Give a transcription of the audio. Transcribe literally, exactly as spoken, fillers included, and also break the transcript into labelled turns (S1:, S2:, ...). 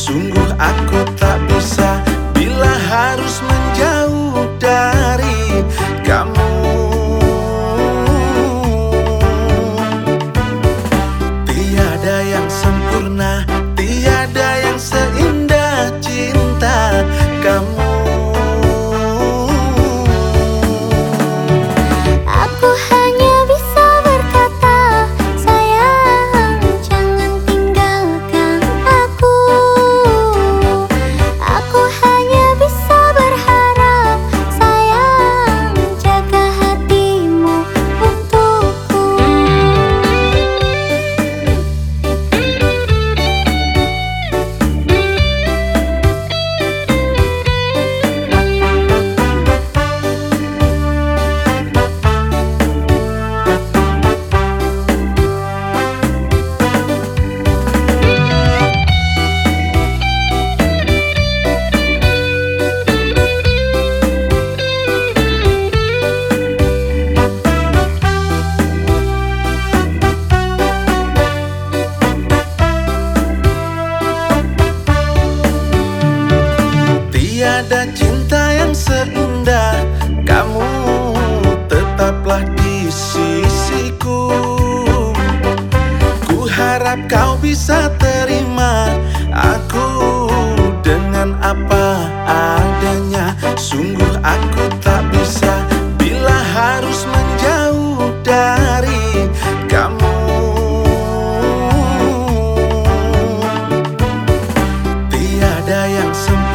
S1: Sungguh aku tak bisa bila harus menjauh dari kamu. Tiada yang sempurna, tiada yang seindah cinta kamu.
S2: Aku hanya bisa berkata, sayang, jangan tinggalkan aku. Aku hanya bisa berharap, sayang, jaga hatimu untukku.
S1: Tiada cinta yang seindah kamu, tetaplah di sisiku. Ku harap kau bisa terima aku dengan apa adanya. Sungguh aku tak bisa bila harus menjauh dari kamu. Tiada yang sempurna,